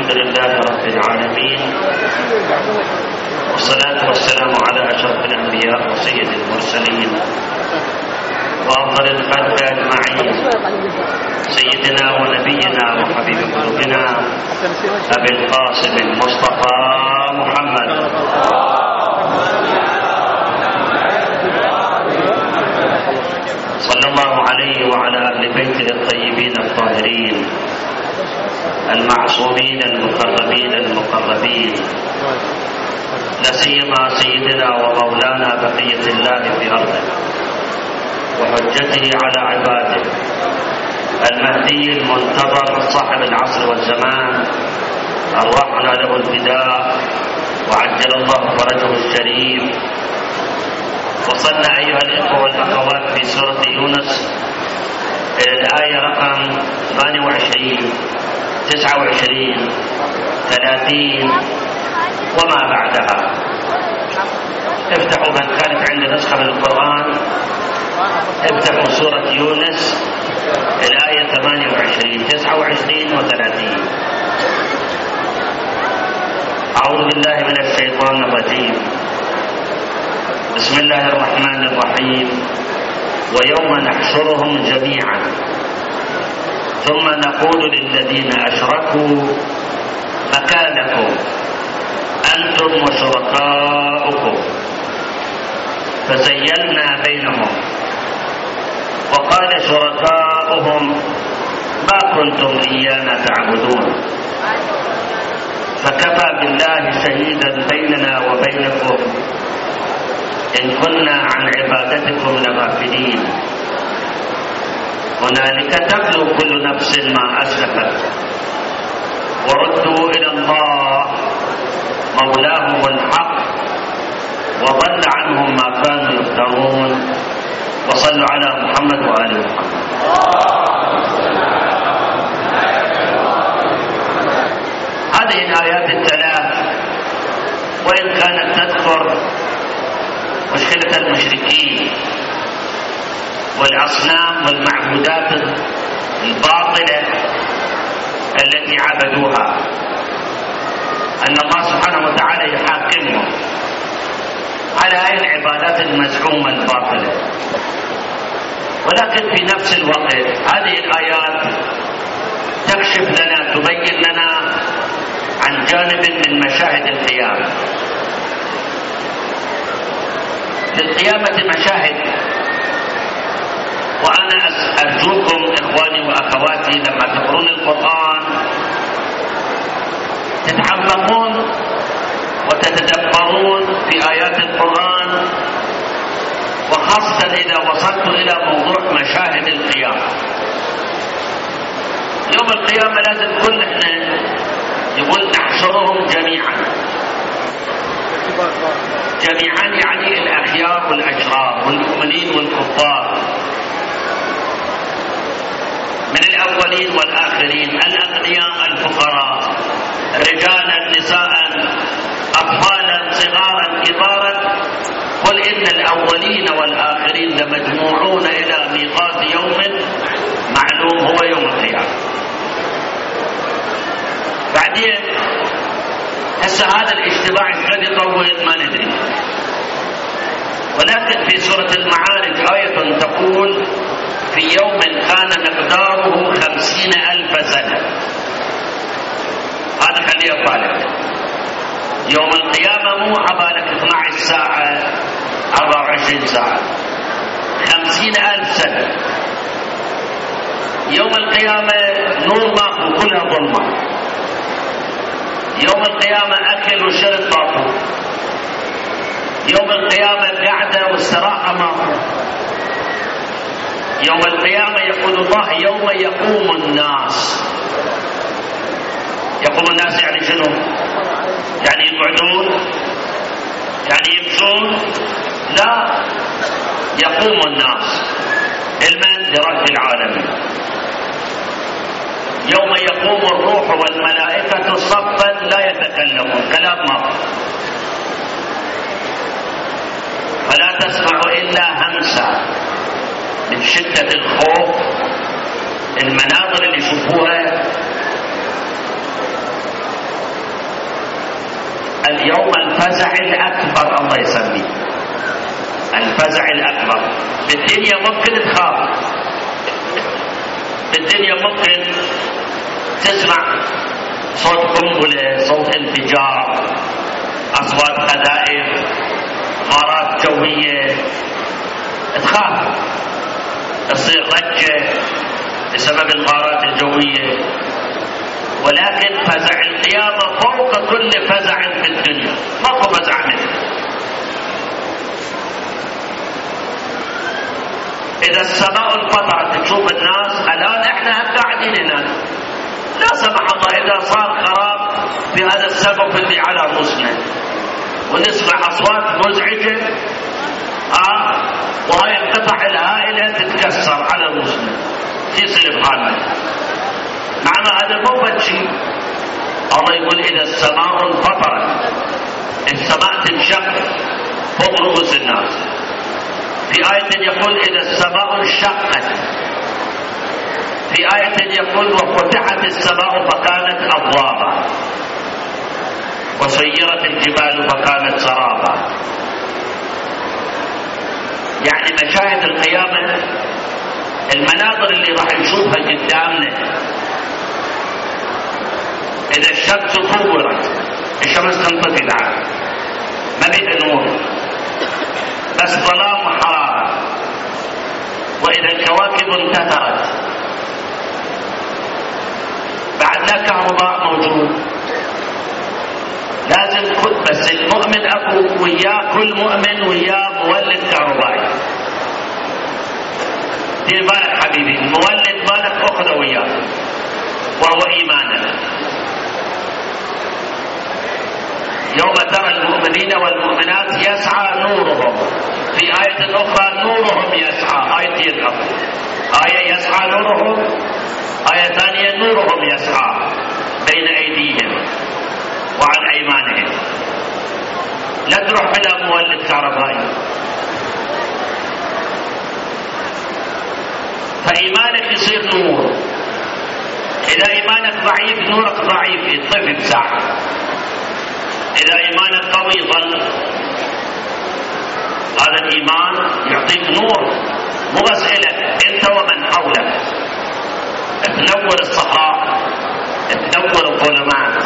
الحمد لله رب العالمين، والصلاة والسلام على أشرف الأنبياء وسيد المرسلين وأفضل الخلق أجمعين، سيدنا ونبينا وحبيب قلوبنا أبي القاسم المصطفى محمد صلى الله عليه وعلى أهل بيته الطيبين الطاهرين المعصومين المكرمين المقربين، لا سيما سيدنا ومولانا بقية الله في أرضه وحجته على عباده المهدي المنتظر صاحب العصر والزمان، أرواحنا له الفداء وعجل الله فرجه الشريف. وصلنا أيها الإخوة والأخوات في سورة يونس إلى الآية رقم 28 29 30 وما بعدها. افتحوا من كانت عنده نسخة من القرآن، افتحوا سورة يونس الآية 28 29 و30. أعوذ بالله من الشيطان الرجيم. بسم الله الرحمن الرحيم. ويوم نحشرهم جميعا ثم نقول للذين أشركوا مكانكم أنتم وشركاؤكم فزيلنا بينهم وقال شركاؤهم ما كنتم إيانا تعبدون فكفى بالله شهيدا بيننا وبينكم إن كنا عن عبادتكم لغافلين هنالك تبلو كل نفس ما أسلفت وردوا إلى الله مولاهم الحق وضل عنهم ما كانوا يفترون. وصلوا على محمد وآل محمد. هذه الآيات الثلاث وإن كانت تذكر مشكلة المشركين والأصنام والمعبودات الباطلة التي عبدوها، أن الله سبحانه وتعالى يحاكمهم على هذه العبادات المزعومة الباطلة. ولكن في نفس الوقت هذه الآيات تكشف لنا تبين لنا عن جانب من مشاهد القيامة. للقيامة مشاهد، وأنا أرجوكم إخواني وأخواتي لما تقرون القرآن تتعمقون وتتدبرون في آيات القرآن، وخاصة إذا وصلتم إلى موضوع مشاهد القيامة. يوم القيامة لازم كل احنا يقول نحشرهم جميعا. جميعا يعني الأخيار والأشرار والمؤمنين والكفار، من الأولين والآخرين، الأغنياء الفقراء، رجالا نساء أطفالا صغارا كبارا. قل إن الأولين والآخرين لمجموعون إلى ميقات يوم معلوم هو يوم القيامة. بعدين هسه هذا الاجتماع قد يطول ما ندري، ولكن في سورة المعارج آية تقول في يوم كان مقداره 50,000 سنة. هذا خليه طالب. يوم القيامة مو عبالك 12 ساعة 24 ساعة، 50,000 سنة. يوم القيامة نور ماكو، كلها ظلمة. يوم القيامة أكل وشرب ماكو. يوم القيامة القعدة والسراحة ماكو. يوم القيامة يقول الله يوم يقوم الناس. يقوم الناس يعني شنو؟ يعني يقعدون؟ يعني يمشون؟ لا، يقوم الناس المن لرب العالمين. يوم يقوم الروح والملائكة صفا لا يتكلمون، كلام ما، فلا تسمع إلا همسا. من شدة الخوف المناظر اللي يشوفوها الفزع الأكبر الله يسميه الفزع الأكبر. بالدنيا ممكن تخاف، بالدنيا ممكن تسمع صوت قنبلة، صوت انفجار، أصوات قذائف، غارات جوية، تخاف، تصير ضجة بسبب الغارات الجوية. ولكن فزع القيامة فوق كل فزع في الدنيا، ماكو فزع منه. إذا السماء انفطرت تشوف الناس الآن احنا قاعدين هنا، لا سمح الله إذا صار خراب في هذا السقف اللي على رؤوسنا ونسمع أصوات مزعجة وهاي القطع الهائلة تتكسر على رؤوسنا، شو يصير بحالنا؟ معنى هذا مو بشيء. الله يقول إذا السماء انفطرت، السماء تنشق فوق رؤوس الناس. في آية يقول إذا السماء انشقت، في آية يقول وفتحت السماء فكانت أبوابا وسيرت الجبال فكانت سرابا. يعني مشاهد القيامة، المناظر اللي راح نشوفها قدامنا. إذا الشمس كورت، الشمس تنطفي بعد، ما بيها نور، بس ظلام وحرارة. وإذا الكواكب انتثرت، بعد لا كهرباء موجود، لازم بس المؤمن أكو وياه، كل مؤمن وياه مولد كهربائي. دير بالك حبيبي، المولد مالك أخذه وياه وهو إيمانك. يوم ترى المؤمنين والمؤمنات يسعى نورهم، في آية أخرى نورهم يسعى، آيتين أخرى، آية يسعى نورهم، آية ثانية نورهم يسعى بين أيديهم وعن أيمانهم. لا تروح بلا مولد كهربائي. فإيمانك يصير نور. إذا إيمانك ضعيف نورك ضعيف، يطفي بساعة. إذا إيمانك قوي ظل هذا الإيمان يعطيك نور، مو بس إلك أنت ومن حولك. تنور الصحراء، تنور الظلمات.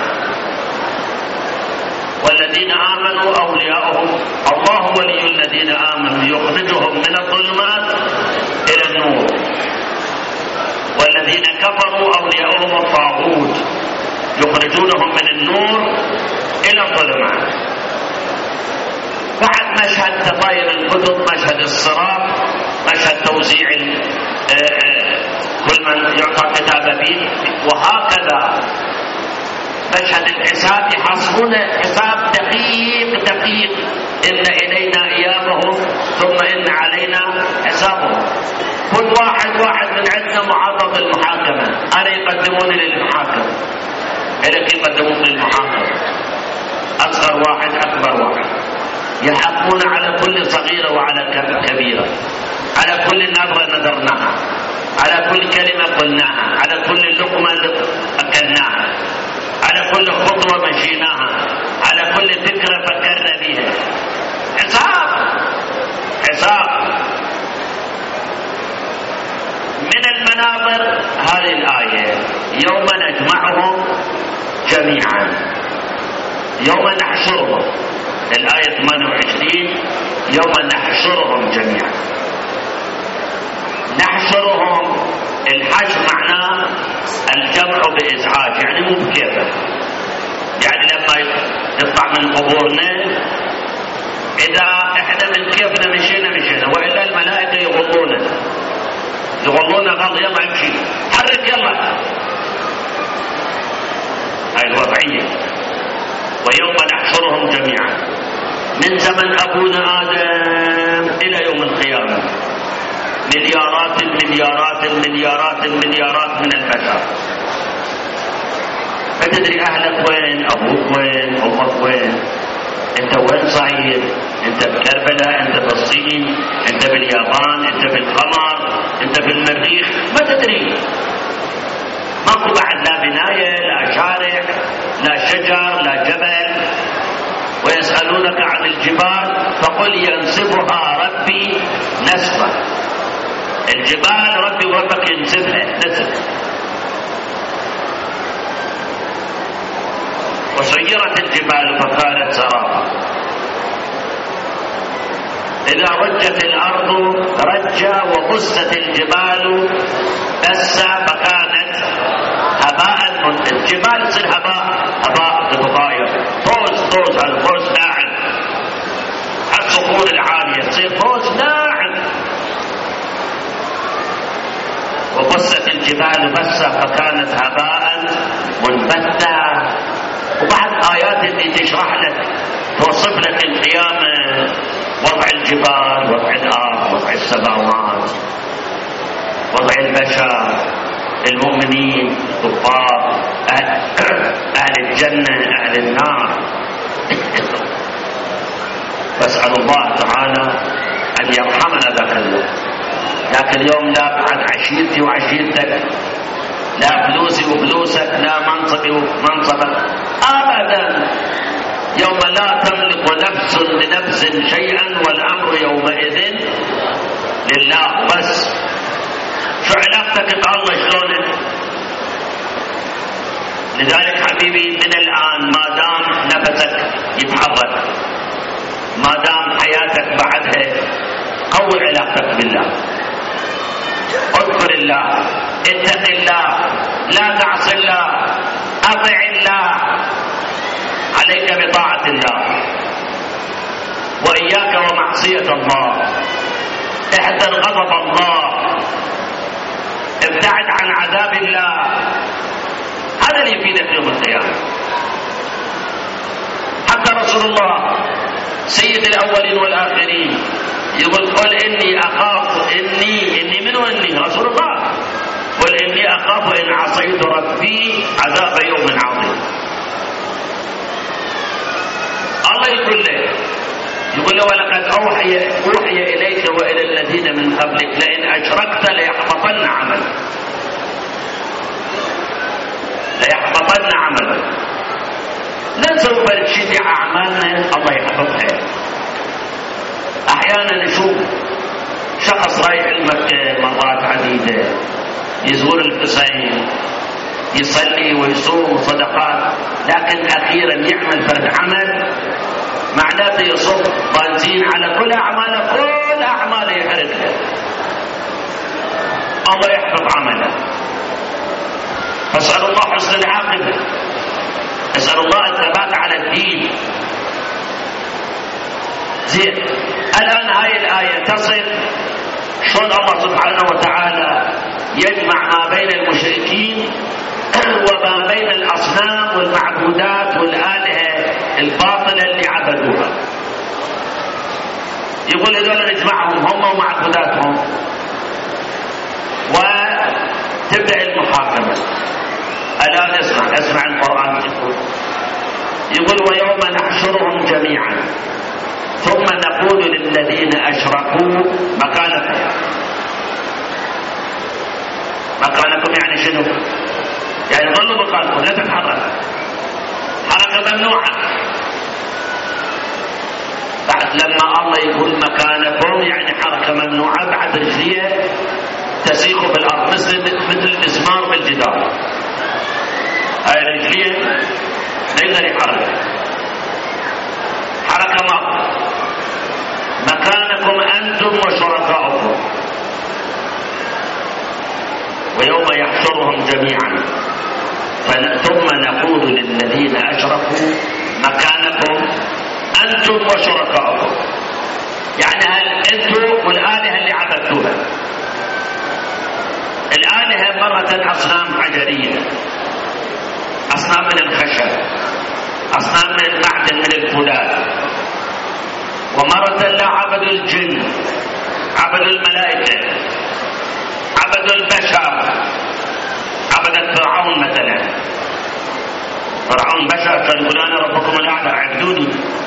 والذين آمنوا أولياؤهم، الله ولي الذين آمنوا يخرجهم من الظلمات إلى النور. والذين كفروا أولياؤهم الطاغوت يخرجونهم من النور إلى الظلمات. بعد مشهد تطاير الكتب، مشهد الصراط، مشهد توزيع كل من يعطى كتابه به، وهكذا مشهد الحساب يحصلون حساب دقيق دقيق. إن إلينا إيابهم ثم إن علينا حسابهم. كل واحد من عندنا معرض للمحاكمة. أنا يقدموني للمحاكمة، إلك يقدمون للمحاكمة، أصغر واحد أكبر واحد، يحكمون على كل صغيرة وعلى كبيرة، على كل نظرة نظرناها، على كل كلمة قلناها، على كل لقمة أكلناها، على كل خطوة مشيناها، على كل فكرة فكرنا بها. حساب. من المناظر هذه الآية يوم نجمعهم جميعا، يوم نحشرهم، الآية 28 يوم نحشرهم جميعا. نحشرهم، الحشر معناه الجمع بإزعاج، يعني مو بكيفه. يعني لما نطلع من قبورنا، إذا إحنا من كيفنا مشينا، وإلا الملائكة يغضونا غض، يلا امشي، حرك يلا. هاي الوضعية. ويوم نحشرهم جميعا من زمن أبونا آدم إلى يوم القيامة، مليارات المليارات المليارات المليارات من البشر. فتدري أهلك وين، أبوك وين، أمك وين، أنت وين صعيد، أنت بكربلاء، أنت بالصين، أنت باليابان، أنت بالقمر، أنت بالمريخ، ما تدري. ماكو بعد لا بناية، لا شارع، لا شجر، لا جبل. ويسأل ويسألونك عن الجبال فقل ينسفها ربي نسفا. الجبال ربي وربك ينسفها نسف. وسيرت الجبال فكانت سرابا. إذا رجت الأرض رجا وبست الجبال بسا فكانت هباء منتثرا. الجبال تصير هباء تتغير، طوز هذا طوز ناعم. الصخور العالية تصير طوز ناعم. وبست الجبال بسا فكانت هباء منبثا. وبعد آيات اللي تشرح لك توصف لك القيامة، وضع الجبال، وضع الأرض، وضع السماوات، وضع البشر، المؤمنين، الكفار، أهل الجنة، أهل النار. فاسأل الله تعالى أن يرحمنا ذاك اليوم. ذاك اليوم لا بعد عشيرتي وعشيرتك، لا فلوسي وفلوسك، لا منصبي ومنصبك، أبدا. يوم لا تملك نفس لنفس شيئا والأمر يومئذ لله. بس شو علاقتك بالله شلونك؟ لذلك حبيبي من الآن ما دام نفسك يتحرك، ما دام حياتك بعدها، قوي علاقتك بالله، اذكر الله، اتق الله، لا تعص الله، اطع الله، عليك بطاعة الله وإياك ومعصية الله، احذر غضب الله، ابتعد عن عذاب الله. هذا اللي يفيدك يوم القيامة. حتى رسول الله سيد الأولين والآخرين يقول قل إني أخاف إني منه إني رسول الله، قل إني أخاف إن عصيت ربي عذاب يوم عظيم. الله يقول له ولقد أوحي إليك وإلى الذين من قبلك لئن أشركت ليحبطن عملك، ليحبطن عملك. لا سوف نشجع أعمالنا الله يحبطها. أحيانا نشوف شخص رايح المكة مرات عديدة، يزور الحسين، يصلي ويصوم صدقات، لكن أخيرا يعمل فرد عمل معناته يصب بنزين على كل أعماله، كل أعماله يحرقها. الله يحفظ عمله. فاسأل الله حسن العاقبة، اسأل الله الثبات على الدين. زين، الآن هاي الآية تصل شلون الله سبحانه وتعالى يجمع ما بين المشركين وما بين الأصنام والمعبودات والآلهة الباطلة اللي عبدوها. يقول هذول نجمعهم هم ومعبوداتهم، وتبدأ المحاكمة. الآن اسمع القرآن يقول ويوم نحشرهم جميعا ثم نقول للذين أشركوا مكانكم يعني شنو؟ يعني ظلوا مكانكم، لا تتحرك، حركة ممنوعة. بعد لما الله يقول مكانكم يعني حركة ممنوعة، بعد رجلية تسيق بالأرض مثل المسمار بالجدار. هاي رجلية لا يقدر يحرك، حركة ما. مكانكم أنتم وشركاؤكم. ويوم يحشرهم جميعا ثم نقول للذين أشركوا مكانكم أنتم وشركاؤكم. يعني هل أنتم والآلهة اللي عبدتوها. الآلهة مرة أصنام حجرية، أصنام من الخشب، أصنام من المعدن من الفولاذ. ومرة لا عبدوا الجن، عبدوا الملائكة، عبدوا البشر. عبدت فرعون مثلا، فرعون بشر كان يقول أنا ربكم الأعلى اعبدوني.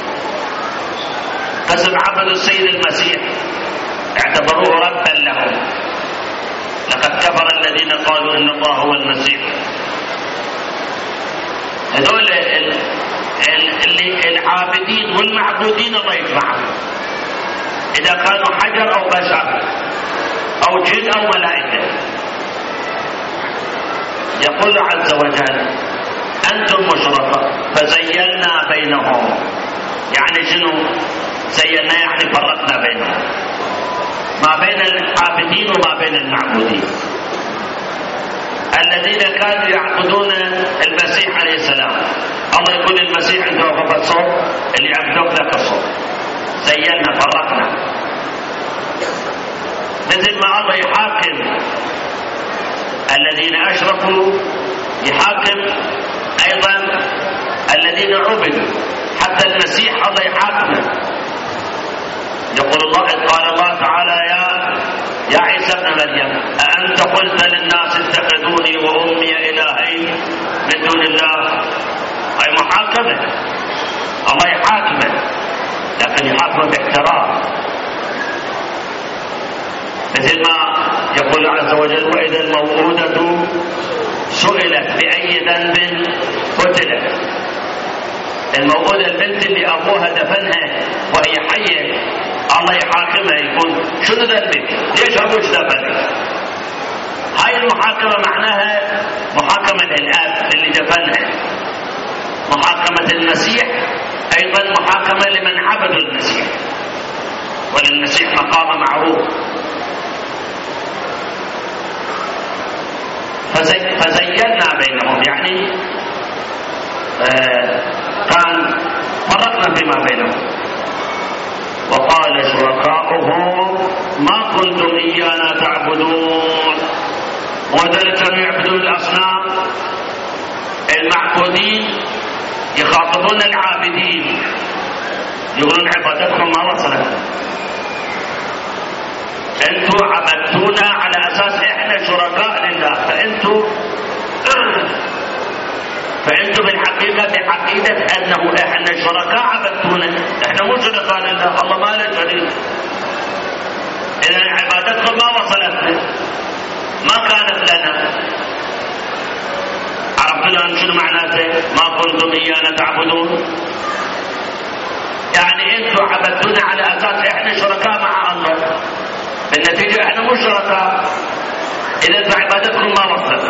قسم عبدوا السيد المسيح، اعتبروه ربا لهم. لقد كفر الذين قالوا إن الله هو المسيح. هذول العابدين والمعبودين الله يجمعهم، إذا كانوا حجر أو بشر أو جن أو ملائكة. يقول عز وجل أنتم مشركاء فزينا بينهم. يعني شنو زينا؟ يعني فرقنا بينهم، ما بين العابدين وما بين المعبودين. الذين كانوا يعبدون المسيح عليه السلام، الله يقول المسيح عنده غفة صوت، اللي يعبدوك ذاك الصوت. زينا فرقنا، مثل ما الله يحاكم الذين أشركوا يحاكم أيضا الذين عبدوا، حتى المسيح الله يحاكمه. يقول الله، قال الله تعالى يا عيسى ابن مريم أأنت قلت للناس اتخذوني وأمي إلهين من دون الله؟ أي محاكمة، الله يحاكمه، لكن يحاكمه باحترام، مثل ما يقول عز وجل وإذا الموءودة سئلت بأي ذنب قتلت. الموءودة البنت اللي أبوها دفنها وهي حية، الله يحاكمها يقول شنو ذنبك؟ ليش أبوك دفنك؟ هاي المحاكمة معناها محاكمة الأب اللي دفنها. محاكمة المسيح أيضا محاكمة لمن عبدوا المسيح، وللمسيح مقام معروف. فزينا بينهم، يعني كان فرقنا فيما بينهم. وقال شركاؤهم ما كنتم إيانا تعبدون. وذلك كانوا يعبدون الأصنام. المعبودين يخاطبون العابدين يقولون عبادتكم ما وصلت، انتوا عبدتونا على اساس احنا شركاء لله، فانتوا بالحقيقه بعقيده انه احنا شركاء عبدتونا، احنا مو شركاء لله، الله ما له شريك. اذا عبادتكم ما وصلتنا، ما كانت لنا. عرفتوا الان شنو معناته ما كنتم ايانا تعبدون؟ يعني انتوا عبدتونا على اساس احنا شركاء مع الله، بالنتيجة احنا مو شركاء. اذا فعبادتكم ما وصلت،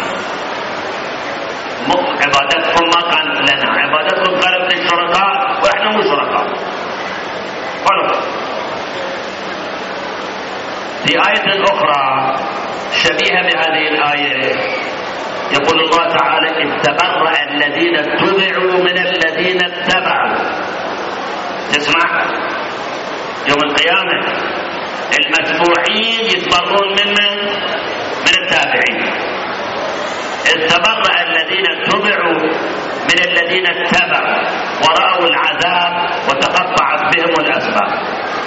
عبادتكم ما كانت لنا، عبادتكم كانت للشركاء واحنا مو شركاء. خلاص. في آية أخرى شبيهة بهذه الآية يقول الله تعالى إذ تبرأ الذين اتبعوا من الذين اتبعوا. تسمع يوم القيامة المتبوعين يتبرون من التابعين. إذ تبرأ الذين اتبعوا من الذين اتبعوا ورأوا العذاب وتقطعت بهم الأسباب.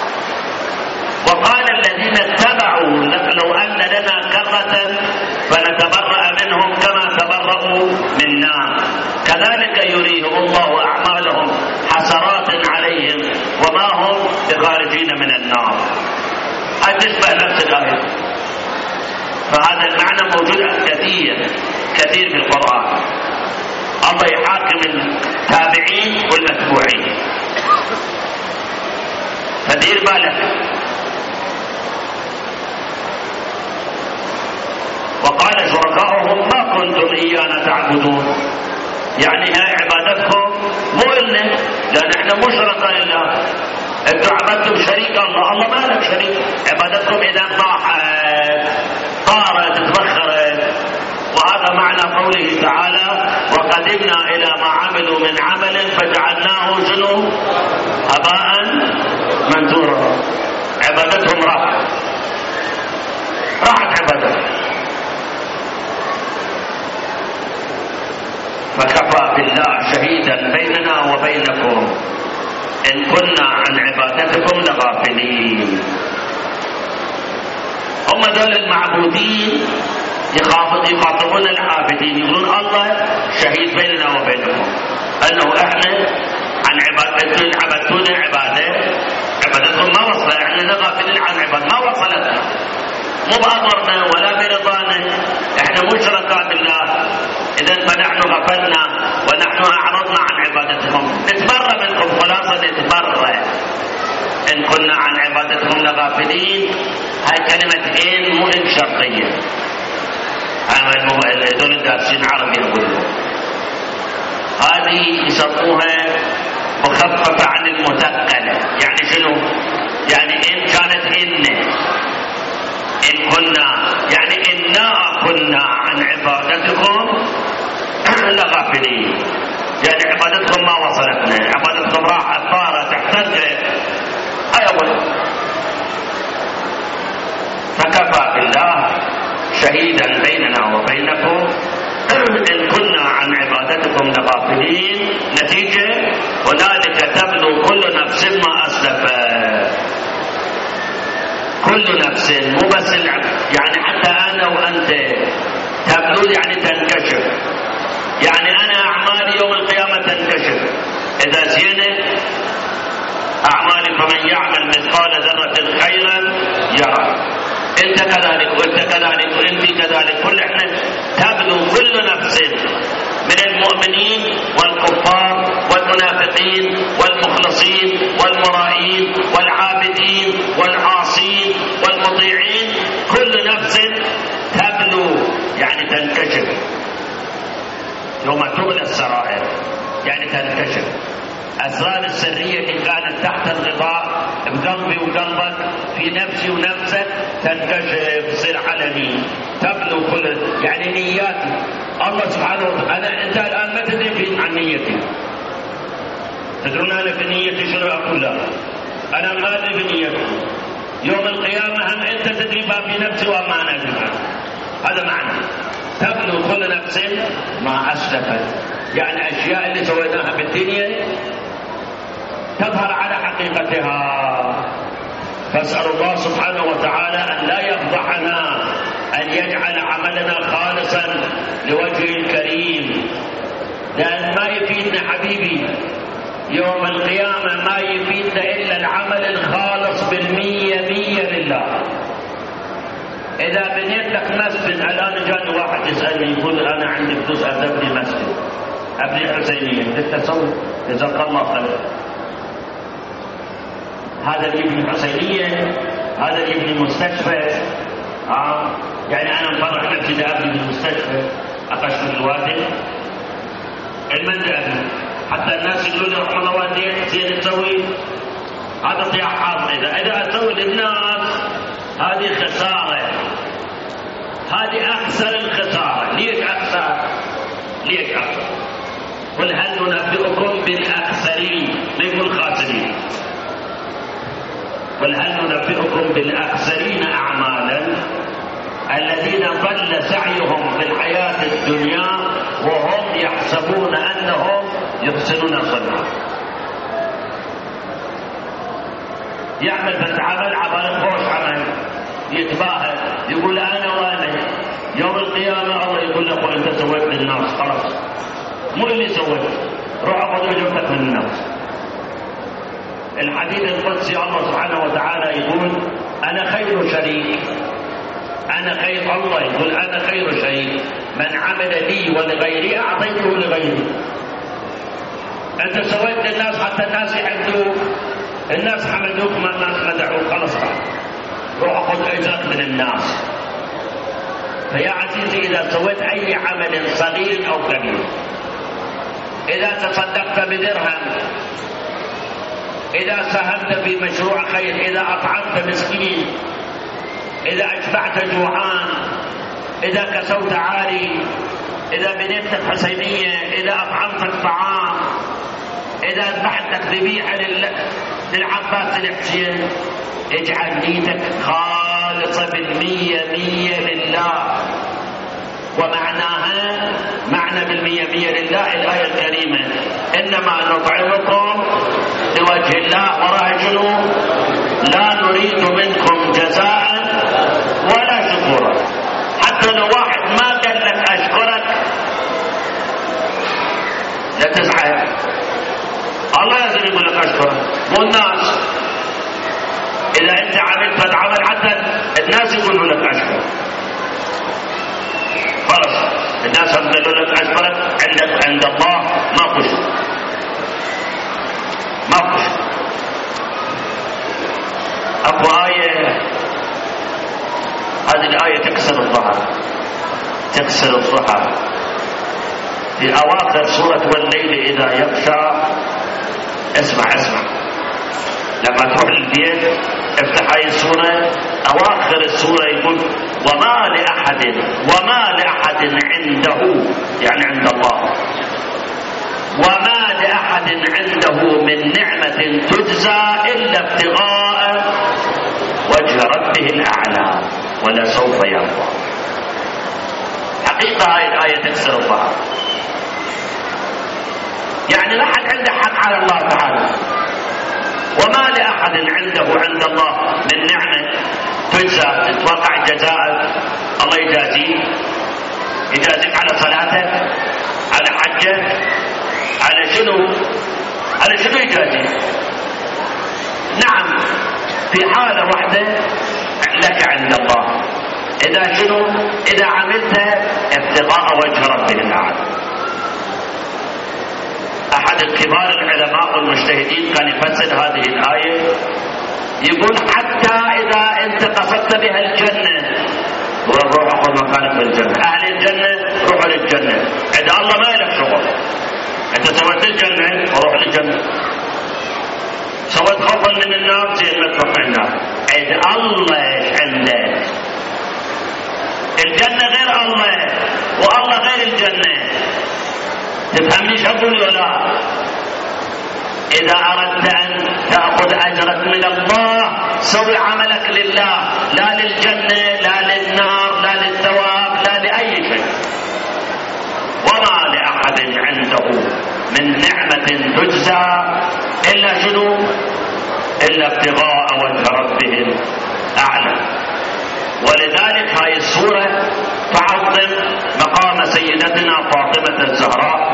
وقال الذين اتبعوا لو أن لنا كرة فنتبرأ منهم كما تبرأوا منا كذلك يريهم الله أعمالهم حسرات عليهم وما هم بخارجين من النار. تشبه نفس الآية. فهذا المعنى موجود كثير في القرآن. الله يحاكم التابعين والمتبوعين. فدير بالك. وقال شركاؤهم ما كنتم إيانا تعبدون. يعني هاي عبادتكم مو إلنا، لأن احنا مو شركاء لله. انتوا عبدتم شريك الله، الله ما لك شريك. عبادتكم اذا طارت تبخرت. وهذا معنى قوله تعالى وقدمنا الى ما عملوا من عمل فجعلناه شنو؟ هباء منثورا. عبادتهم راحت عبادتهم. فكفى بالله شهيدا بيننا وبينكم إن كنا عن عبادتكم لغافلين. هم دول المعبودين يخاطبون العابدين يقولون الله شهيد بيننا وبينكم أنه إحنا عن عبادتنا عبادتكم ما وصلت، إحنا غافلين عن عبادة ما وصلتنا، مو بأمرنا ولا برضانا، إحنا مو شركاء بالله. إذا فنحن غفلنا ونحن أعرضنا عن عبادتكم. نتبرى منكم، خلاصة نتبرى إن كنا عن عبادتهم لغافلين. هاي كلمة إن مو إن شرطية، دول الدارسين عربي يقولوا هذه يسموها مخففة عن المثقلة. يعني شنو؟ يعني إن كانت إن كنا، يعني إنا كنا عن عبادتكم لغافلين، يعني عبادتكم ما وصلتنا، عبادتكم راحت طارت احترقت. أيوة، فكفى بالله شهيدا بيننا وبينكم إن كنا عن عبادتكم لغافلين. نتيجة هنالك تبلو كل نفس ما أسلفت. كل نفس، مو بس يعني حتى أنا وأنت تبلو يعني تنكشف. يعني أنا أعمالي يوم القيامة تنكشف. إذا زينت أعمالي فمن يعمل مثقال ذرة خيرا يرى. انت كذلك وانت كذلك وانت كذلك، كل احنا تبلو كل نفس من المؤمنين والكفار والمنافقين والمخلصين والمرائين والعابدين والعاصين والمطيعين، كل نفس تبلو يعني تنكشف. يوم تبلى السرائر يعني تنكشف. أسرار السرية اللي كانت تحت الغطاء بقلبي وقلبك، في نفسي ونفسك، تنكشف، تصير علني، تبلو كل يعني نياتي. الله سبحانه وتعالى، أنت الآن ما تدري عن نيتي. تدرون أنا في نيتي شنو أقول لك؟ أنا ما أدري بنيتي. يوم القيامة هم أنت تدري ما في نفسي وما أنا أدري. هذا معنى تبلو كل نفس ما أسلفت. يعني أشياء اللي سويناها بالدنيا تظهر على حقيقتها. فاسأل الله سبحانه وتعالى أن لا يفضحنا، أن يجعل عملنا خالصا لوجهه الكريم، لأن ما يفيدنا حبيبي يوم القيامة، ما يفيدنا إلا العمل الخالص بالمية لله. إذا بنيت لك مسجد، الآن جاني واحد يسألني يقول أنا عندي فلوس أبني مسجد، أبني حسينية، قلت له جزاك الله خير. هذا اللي يبني حسينية، هذا اللي يبني مستشفى. يعني أنا مفرح نفسي إذا أبني بالمستشفى أقشف الوادي المنزل أبني، حتى الناس يقولون لي رحمة الله والديك زين تسوي هذا طياحات. إذا أسوي للناس هذه خسارة، هذه أكثر الخسارة. ليش أكثر؟ ليش أكثر؟ قل هل ننبئكم بالأخسرين، لا يقول خاسرين. قل هل ننبئكم بالأخسرين أعمالا الذين ضل سعيهم في الحياة الدنيا وهم يحسبون أنهم يحسنون صنعا. يعمل بالعمل عمل خوش عمل، يتباهى يقول أنا وأنا. يوم القيامة الله يقول له أنت سويت للناس، خلاص مو اللي سويت، روح أخذ أجرتك من الناس. الحديث القدسي الله سبحانه وتعالى يقول أنا خير شريك، أنا خير. الله يقول أنا خير شريك، من عمل لي ولغيري أعطيته لغيري. أنت سويت للناس حتى الناس يحمدوك، الناس حمدوك ما الناس مدعوك، خلص روح أخذ أجرك من الناس. فيا عزيزي إذا سويت أي عمل صغير أو كبير، إذا تصدقت بدرهم، إذا ساهمت في مشروع خير، إذا أطعمت مسكين، إذا أشبعت جوعان، إذا كسوت عاري، إذا بنيت لك حسينية، إذا أطعمتك طعام، إذا ذبحت لك ذبيحة للعباس الحسين، اجعل نيتك خالصة بالمية لله. ومعناها معنى بالمية لله الآية الكريمة إنما نطعمكم لوجه الله وراء شنو؟ لا نريد منكم جزاء ولا شكورا. حتى لو واحد ما قال لك أشكرك لا تزعل، الله لازم يقول لك أشكرك، مو الناس. إذا أنت عملت فالعمل حتى الناس يقولوا لك أشكرك، خلاص الناس هم قالوا لك أشكرك عند الله ماكو شيء، ماكو شيء. اكو آية، هذه الآية تكسر الظهر، تكسر الظهر في أواخر سورة والليل إذا يغشى. اسمع لما تروح للبيت افتح هاي السورة، أواخر السورة يقول وما لأحد عنده، يعني عند الله، وما لأحد عنده من نعمة تجزى إلا ابتغاء وجه ربه الأعلى ولسوف يرضى. حقيقة هاي الآية تكسر الظهر، يعني لا أحد عنده حق على الله تعالى. وما لأحد عنده عند الله من نعمة تجزى، تتوقع جزاء الله يجازيك على صلاته، على حجه، على شنو يجازيك؟ نعم، في حالة واحدة لك عند الله، إذا عملت ابتغاء وجه ربه الأعلى. أحد الكبار العلماء والمجتهدين كان يفسر هذه الآية، يقول حتى إذا أنت قصدت بها الجنة، روح أخذ مكانك بالجنة، أهل الجنة روحوا للجنة، إذا الله ما لك شغل، أنت سويت الجنة وروح للجنة، سويت خوفا من النار زين ما تروح النار. إذا الله عندك الجنة غير الله والله غير الجنة، تفهمني شو أقول ولا؟ إذا أردت أن تأخذ أجرك من الله سوي عملك لله، لا للجنة لا للنار لا للثواب لا لأي شيء. وما لأحد عنده من نعمة تجزى إلا شنو؟ إلا ابتغاء وجه ربه الأعلى. ولذلك هاي السورة تعظم مقام سيدتنا فاطمة الزهراء.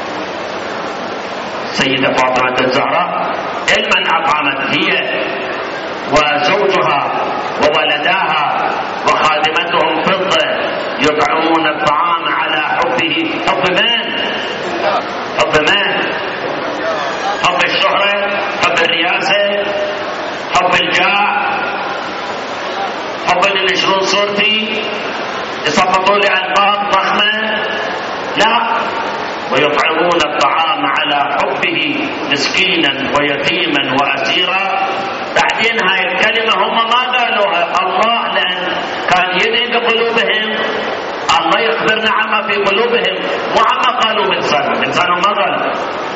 سيدة فاطمة الزهراء علما أطعمت هي وزوجها وولداها وخادمتهم فضة يطعمون الطعام على حبه. حب من؟ حب من؟ حب الشهرة، حب الرياسة، حب الجاه، حب اللي ينشرون صورتي يصفطوا لي ألقاب ضخمة، لا، ويطعمون الطعام على حبه مسكينا ويتيما وأسيرا. بعدين هاي الكلمة هم ما قالوها، الله لأن كان يدري بقلوبهم، الله يخبرنا عما في قلوبهم وعما قالوا الإنسان ما قالوا.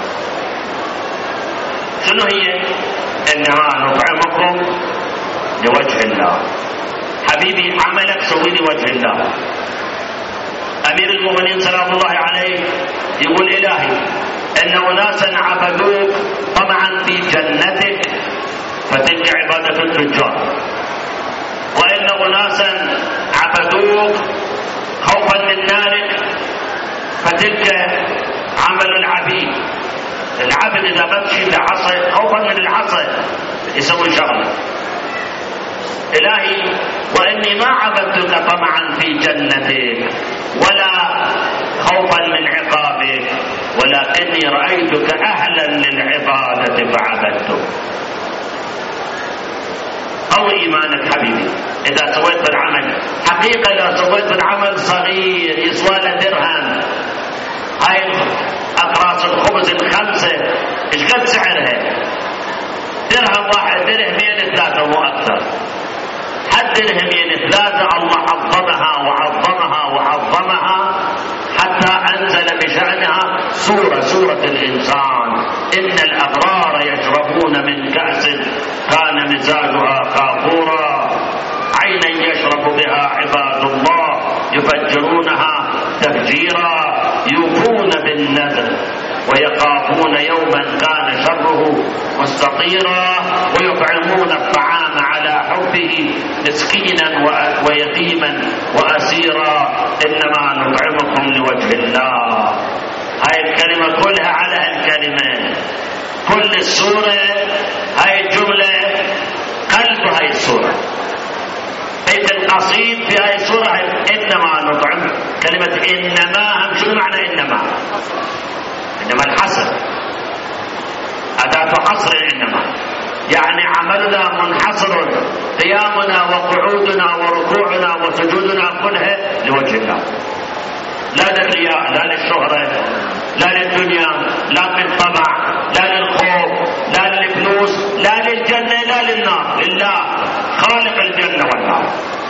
شنو هي؟ إنما نطعمكم لوجه الله. حبيبي عملك سوي لوجه الله. أمير المؤمنين سلام الله عليه يقول إلهي إن أناسا عبدوك طمعا في جنتك فتلك عبادة التجار، وإن أناسا عبدوك خوفا من نارك فتلك عمل العبيد. العبد إذا بمشي بعصا خوفا من العصا يسوي شغله. إلهي وإني ما عبدتك طمعا في جنتك ولا خوفا من عقابك، ولكني رأيتك أهلا للعبادة فعبدتك. قوي إيمانك حبيبي. إذا سويت العمل حقيقة، لو سويت العمل صغير يسوى له درهم، هاي أقراص الخبز الخمسة إيش قد سعرها؟ درهم واحد، درهمين ثلاثة مو أكثر. حد درهمين ثلاثة الله عظمها وعظمها وعظمها حتى أنزل بشأنها سورة الإنسان. إن الأبرار يشربون من كأس كان مزاجها كافورا عينا يشرب بها عباد الله يفجرونها تفجيرا يوفون بالنذر ويخافون يوما كان شره مستطيرا ويطعمون الطعام على حبه مسكينا ويتيما وأسيرا إنما نطعمكم لوجه الله. هاي الكلمة كلها على الكلمة، كل السورة هاي الجملة قلب هاي السورة. بيت القصيد في هاي السورة إنما نطعم. كلمة إنما هم شنو معنى إنما؟ إنما حصر إنما، يعني عملنا منحصر، قيامنا وقعودنا وركوعنا وسجودنا كلها لوجه الله، لا للرياء، لا للشهرة، لا للدنيا، لا للطمع، لا للخوف، لا للفلوس، لا للجنة، لا للنار، لله خالق الجنة والنار.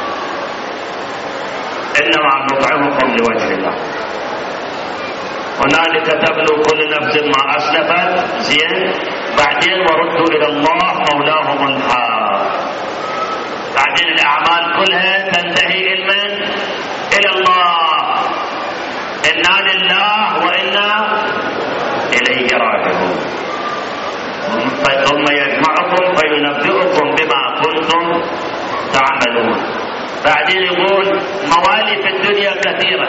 إنما نطعمكم لوجه الله. هنالك تبلو كل نفس ما أسلفت، زين، بعدين وردوا إلى الله مولاهم الحق. بعدين الأعمال كلها تنتهي إلى الله. إنا لله وإنا إليه راجعون. ثم يجمعكم فينبئكم بما كنتم تعملون. بعدين يقول موالي في الدنيا كثيرة.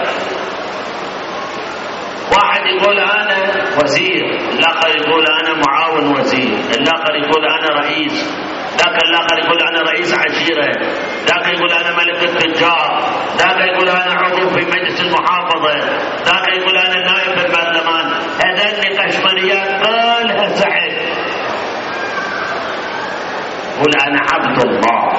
واحد يقول أنا وزير، الآخر يقول أنا معاون وزير، الآخر يقول أنا رئيس، ذاك الآخر يقول أنا رئيس عشيرة، ذاك يقول أنا ملك التجار، ذاك يقول أنا عضو في مجلس المحافظة، ذاك يقول أنا نائب في البرلمان. هذين قشمريات كلها سعد. قل أنا عبد الله.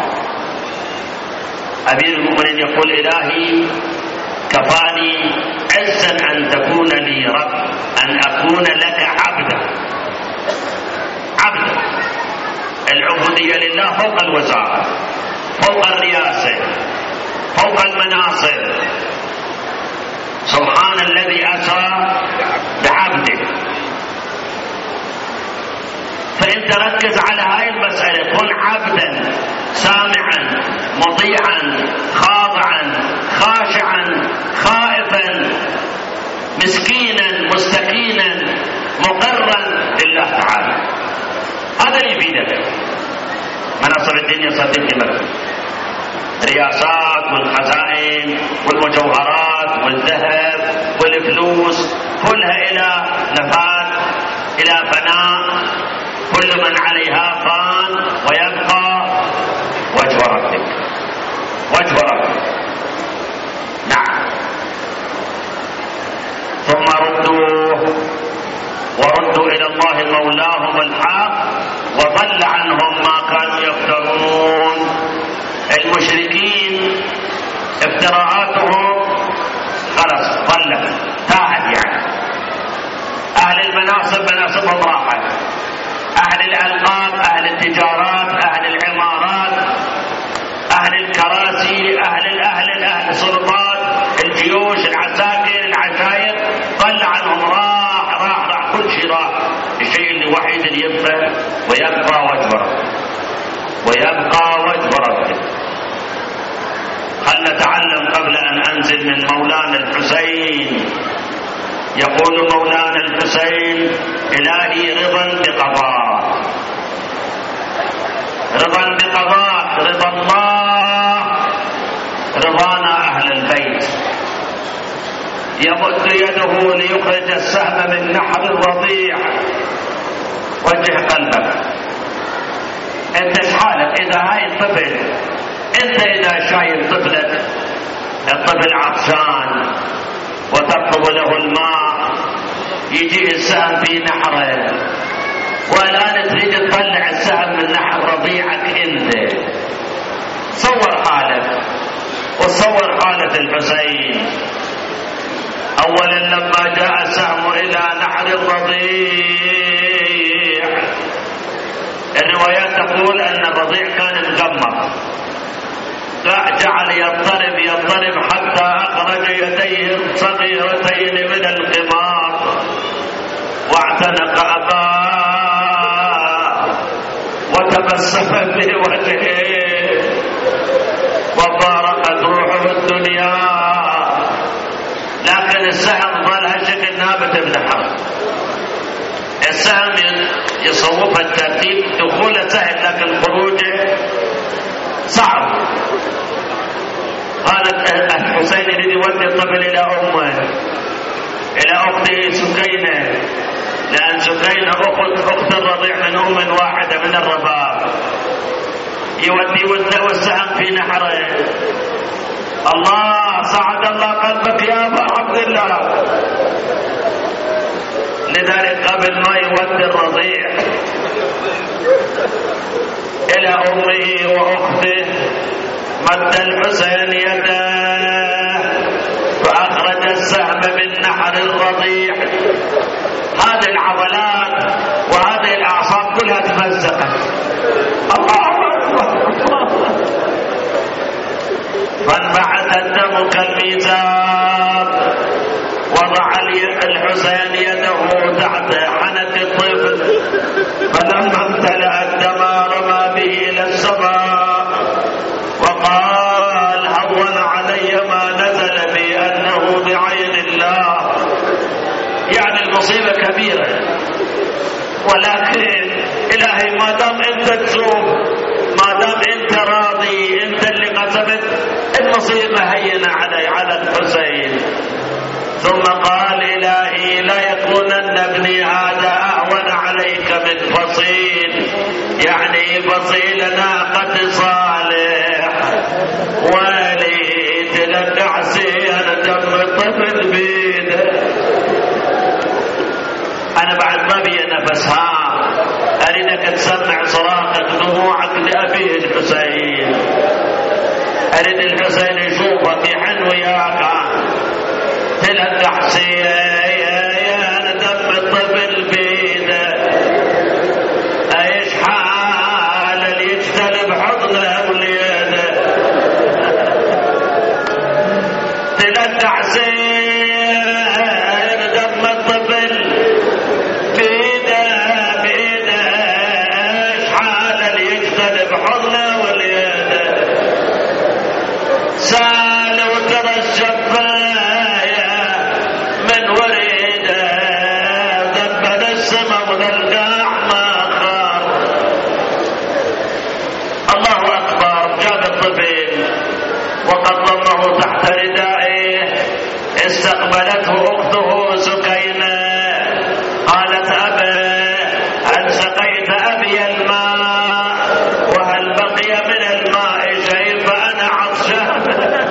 أمير المؤمنين يقول إلهي كفاني عزا أن تكون لي رب، أن أكون لك عبدا. عبدا، العبودية لله فوق الوزارة، فوق الرئاسة، فوق المناصب. سبحان الذي أسرى بعبده. فإن تركز على هاي المسألة، كن عبدا سامعا مطيعا خاضعا خاشعا خائفا مسكينا مستكينا مقرا لله تعالى. هذا اللي يفيدك. مناصب الدنيا صديقي مكتوب، رياسات والخزائن والمجوهرات والذهب والفلوس كلها إلى نفاد، إلى فناء. كل من عليها فان ويبقى وجه ربك، وجه ربك. نعم. ثم وردوا إلى الله مولاهم الحق وضل عنهم ما كانوا يفترون. المشركين افتراءاتهم خلص ضلت، تاهت. يعني أهل المناصب مناصبهم راحت، أهل الألقاب، أهل التجارات، أهل العمارات، أهل الكراسي، أهل السلطات، الجيوش، العساكر، العشائر، ضل عنهم، راح كل شيء راح. الشيء اللي وحيد اللي يبقى ويبقى وجه ربك، ويبقى وجه ربك. هل نتعلم قبل أن أنزل من مولانا الحسين. يقول مولانا الحسين إلهي رضا بقضاء، رضا بقضاء، رضا الله، رضانا أهل البيت. يمد يده ليخرج السهم من نحر الرضيع. وجه قلبك. انت شحالك اذا هاي الطفل، انت اذا شايف طفلك، الطفل عطشان وتطلب له الماء، يجي السهم في نحره، والآن تريد تطلع السهم من نحر رضيعك انت. صور حالك وصور حالة الحسين. اولا لما جاء السهم الى نحر الرضيع، الروايات تقول ان الرضيع كان مغمض، جعل يضطرب حتى اخرج يديه الصغيرتين من القمار واعتنق اباه وتبسم بوجهه وفارقت روحه الدنيا. لكن السهم ظل هالشكل نابت بنحر. السهم يصوب الترتيب، دخوله سهل لكن خروجه صعب. قالت الحسين يريد يودي الطفل الى امه، الى اخته سكينه، لان سكينه اخت الرضيع من ام واحده من الرباب. يودي والسهم في نحره. الله صعد الله قلبك يا ابا عبد الله. لذلك قبل ما يودي الرضيع إلى أمه وأخته، مد الحسين يده فأخرج السهم من نحر الرضيع. هذه العضلات وهذه الأعصاب كلها تمزقت. الله أكبر. فانبعث الدم كالميزاب. وضع الحسين يده تحت حنك الطفل، فلما امتلأ الدم رمى به إلى السماء وقال هون علي ما نزل بي أنه بعين الله. يعني المصيبة كبيرة، ولكن إلهي ما دام أنت تشوف، ما دام أنت راضي، أنت اللي قسمت المصيبة هينة على الحسين. ثم قال إلهي لا يكونن ابني هذا أهون عليك من فصيل، يعني فصيل ناقة صالح وليد للدعسي أنا دم الطفل بيده. أنا بعد ما بي نفس، أريدك تسمع صراخك دموعك لأبيه الحسين. أريد الحسين يشوفك يحن وياك تلقح يا دم الطفل بيده. ايش حال اللي يجتلب حضنه وليده. تلقح دم الطفل بيده. ايش حال اللي يجتلب حضنه وليده. سال وترى الشفاف وقد ضمه تحت ردائه. استقبلته أخته سكينة قالت أبا هل سقيت أبي الماء وهل بقي من الماء شيء فأنا عطشان.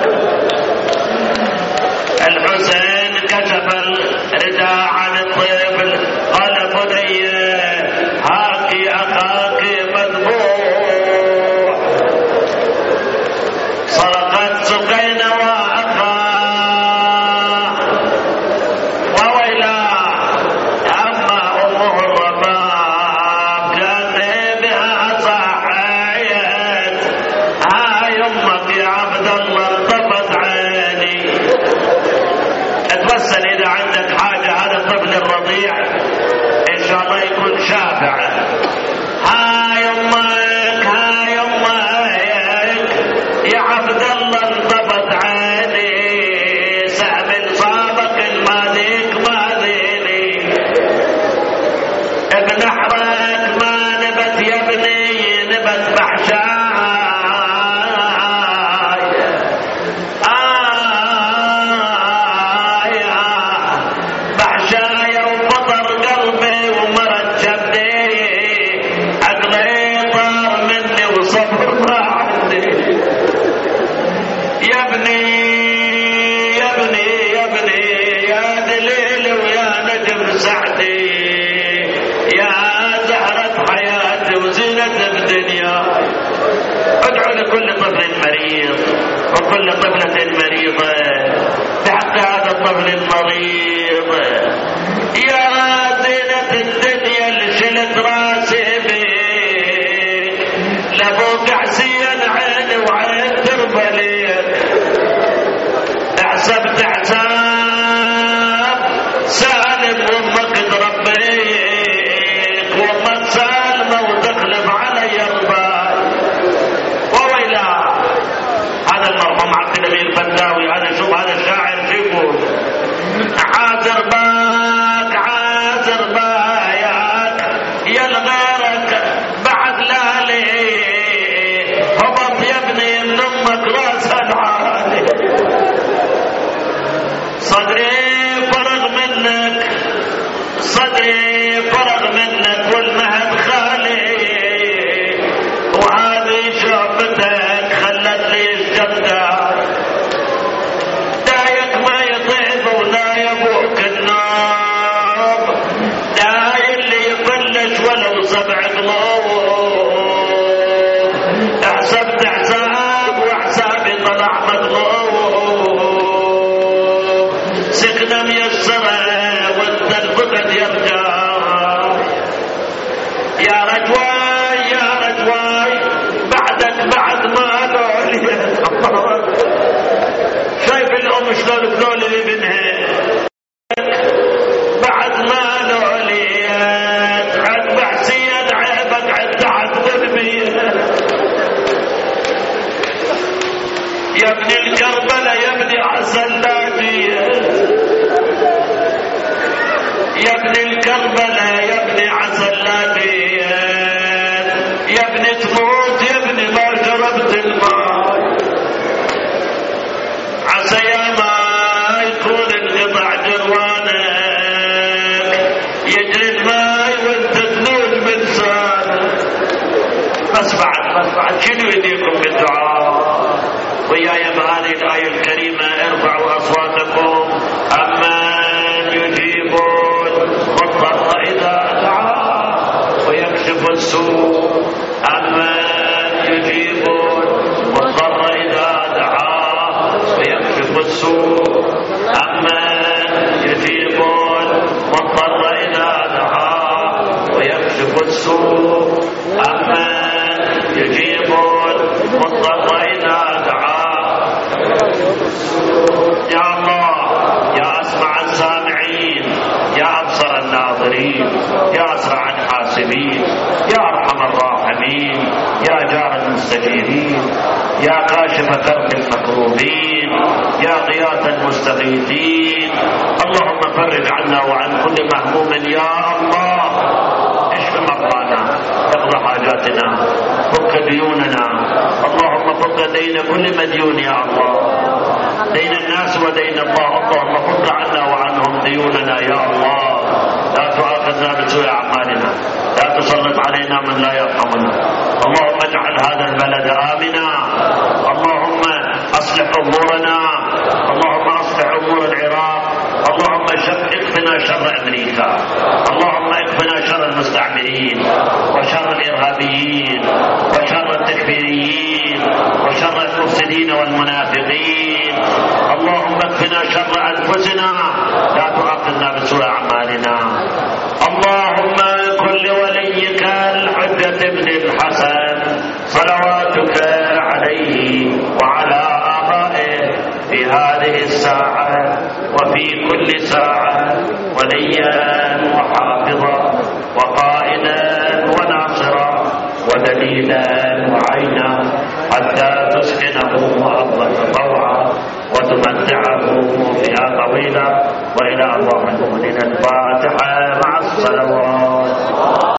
الحسين كشف الرداء عن الطفل قال بني هاكي أخاك مذبوح. صرخت سكينة وأخاه وويلا أما أمه الرباب كان بها صحيت. هاي أمك يا عبد الله انطفت عيني. اتوسل إذا عندك حاجة هذا الطفل الرضيع إن شاء الله يكون شافع. هاي أمك، هاي أمك يا عبد الله انطفت عيني. سهم صابك المالك ماذيني. ابن حرك ما نبت يا ابني نبت بحشاي. بحشاي وفطر قلبي ومرت جبدي. عقلي طار مني وصبر ما عندي. يا ابني يا ابني يا ابني يا دليل ويا نجم سعدي يا زهرة حياتي وزينة الدنيا. ادعو لكل طفل مريض وكل طفلة مريضة بحق هذا الطفل المريض. يا زينة الدنيا اللي شلت راسي بيك لابوك حسين عيني وعين تربليك. احسبت حساب سالم وامك تربيك وامك سالمة وتخلف علي البال. وويلا هذا المرحوم عبد النبي الفتاوي هذا شوف هذا الشاعر شو يقول. عاذر باك عاذر باياك يا الغيرك بعد لالي. هبط يا ابني من امك راس العالي. صدري فرغ منك صدري فرغ منك والمهد خالي. وهذه شعبتك خلت لي الجدة. دايك ما يطيب ولا يبوك النار. داي اللي يفلش ولو 7 الصرع والتنفذ يرجع. يا رجواي يا رجواي بعدك بعد ما لولي. شايف الأم شلون بلول لابنها بعد ما لولي عد بحسين عيبك عد تحت ظلمي. يا ابن الكربلة يا ابن عسلاتي يا ابن الكربلة يا ابن عسلاتي يا ابن تموت يا ابن ما شربت الماء. عسى يا ما يكون انقطع جروانك يجري الماء وانت تنوج بلسانك. بس بعد شنو يديكم بالدعاء وياي بهذه الآية الكريمة. ارفعوا أصواتكم أمن يجيب المضطر إذا دعاه ويكشف السوء. أمن يجيب المضطر إذا دعاه ويكشف السوء. أمن يجيب المضطر إذا دعاه ويكشف السوء. أمن يجيب المضطر إذا دعاه. يا الله يا أسمع السامعين يا أبصر الناظرين يا أسرع الحاسبين يا أرحم الراحمين يا جار المستجيرين يا كاشف كرب المكروبين يا غياث المستغيثين. اللهم فرج عنا وعن كل مهموم يا الله. اشف مرضانا اقض حاجاتنا فك ديوننا. اللهم فك دين كل مديون يا الله. دين الناس ودين الله. اللهم فك عنا وعنهم ديوننا يا الله. لا تؤاخذنا بسوء أعمالنا. لا تسلط علينا من لا يرحمنا. اللهم اجعل هذا البلد آمنا. اللهم أصلح أمورنا. اللهم أصلح أمور العراق. اللهم اكفنا شر أمريكا. اللهم اكفنا شر المستعمرين وشر الإرهابيين وشر التكفيريين وشر المفسدين والمنافقين. اللهم اكفنا شر أنفسنا. لا تؤاخذنا بسوء أعمالنا. اللهم كن لوليك الحجة بن الحسن صلواتك عليه وعلى آبائه في هذه الساعة وفي كل ساعة وليا وحافظا وقائدا وناصرا ودليلا وعينا حتى تسكنه أرضك طوعا وتمتعه فيها طويلا. وإلى الله المؤمنين الفاتحة مع الصلوات.